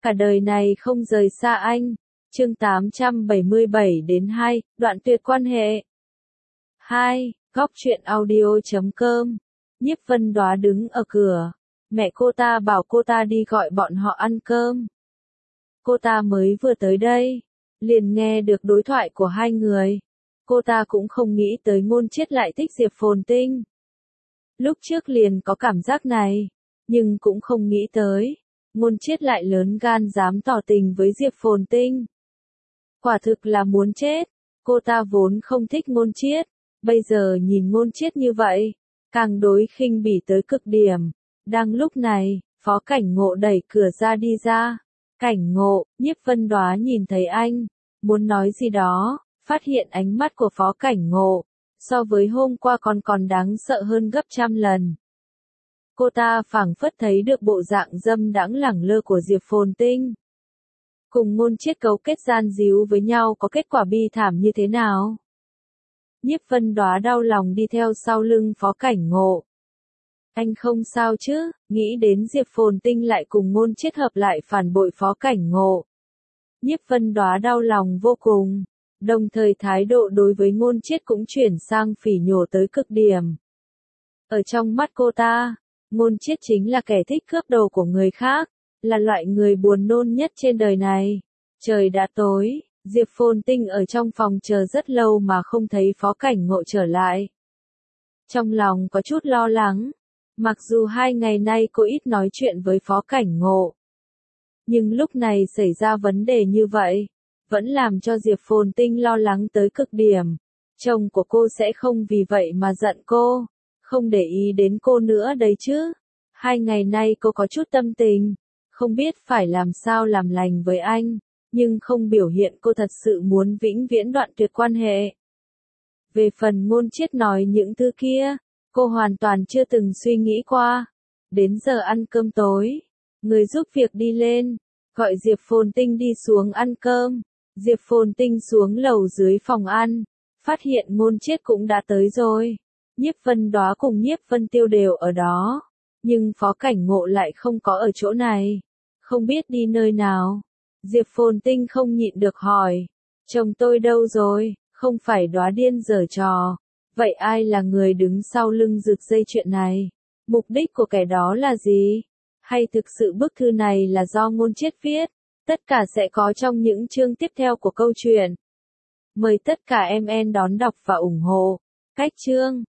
Cả đời này không rời xa anh. Chương 877-2, đoạn tuyệt quan hệ. 2. Góc truyện audio.com. Nhiếp Vân Đoá đứng ở cửa. Mẹ cô ta bảo cô ta đi gọi bọn họ ăn cơm. Cô ta mới vừa tới đây, liền nghe được đối thoại của hai người. Cô ta cũng không nghĩ tới Ngôn Chiết lại thích Diệp Phồn Tinh. Lúc trước liền có cảm giác này, nhưng cũng không nghĩ tới Ngôn Chiết lại lớn gan dám tỏ tình với Diệp Phồn Tinh. Quả thực là muốn chết. Cô ta vốn không thích Ngôn Chiết, bây giờ nhìn Ngôn Chiết như vậy, càng đối khinh bỉ tới cực điểm. Đang lúc này, Phó Cảnh Ngộ đẩy cửa ra đi ra. Cảnh Ngộ, Nhiếp Vân Đoá nhìn thấy anh, muốn nói gì đó, phát hiện ánh mắt của Phó Cảnh Ngộ, so với hôm qua còn đáng sợ hơn gấp trăm lần. Cô ta phảng phất thấy được bộ dạng dâm đãng lẳng lơ của Diệp Phồn Tinh. Cùng Ngôn Chiết cấu kết gian díu với nhau có kết quả bi thảm như thế nào? Nhiếp Vân Đoá đau lòng đi theo sau lưng Phó Cảnh Ngộ. Anh không sao chứ? Nghĩ đến Diệp Phồn Tinh lại cùng Ngôn Chiết hợp lại phản bội Phó Cảnh Ngộ. Nhiếp Vân Đoá đau lòng vô cùng, đồng thời thái độ đối với Ngôn Chiết cũng chuyển sang phỉ nhổ tới cực điểm. Ở trong mắt cô ta, Ngôn Chiết chính là kẻ thích cướp đồ của người khác, là loại người buồn nôn nhất trên đời này. Trời đã tối, Diệp Phồn Tinh ở trong phòng chờ rất lâu mà không thấy Phó Cảnh Ngộ trở lại. Trong lòng có chút lo lắng, mặc dù 2 ngày nay cô ít nói chuyện với Phó Cảnh Ngộ. Nhưng lúc này xảy ra vấn đề như vậy, vẫn làm cho Diệp Phồn Tinh lo lắng tới cực điểm. Chồng của cô sẽ không vì vậy mà giận cô, không để ý đến cô nữa đấy chứ. 2 ngày nay cô có chút tâm tình, không biết phải làm sao làm lành với anh, nhưng không biểu hiện cô thật sự muốn vĩnh viễn đoạn tuyệt quan hệ. Về phần Ngôn Chiết nói những thứ kia, cô hoàn toàn chưa từng suy nghĩ qua. Đến giờ ăn cơm tối, người giúp việc đi lên, gọi Diệp Phồn Tinh đi xuống ăn cơm. Diệp Phồn Tinh xuống lầu dưới phòng ăn, phát hiện Ngôn Chiết cũng đã tới rồi. Nhiếp Vân Đoá cùng Nhiếp Vân Tiêu đều ở đó, nhưng Phó Cảnh Ngộ lại không có ở chỗ này, không biết đi nơi nào. Diệp Phồn Tinh không nhịn được hỏi, chồng tôi đâu rồi? Không phải Đoá điên giở trò. Vậy ai là người đứng sau lưng rực dây chuyện này? Mục đích của kẻ đó là gì? Hay thực sự bức thư này là do Ngôn Chiết viết? Tất cả sẽ có trong những chương tiếp theo của câu chuyện. Mời tất cả em đón đọc và ủng hộ. Cách chương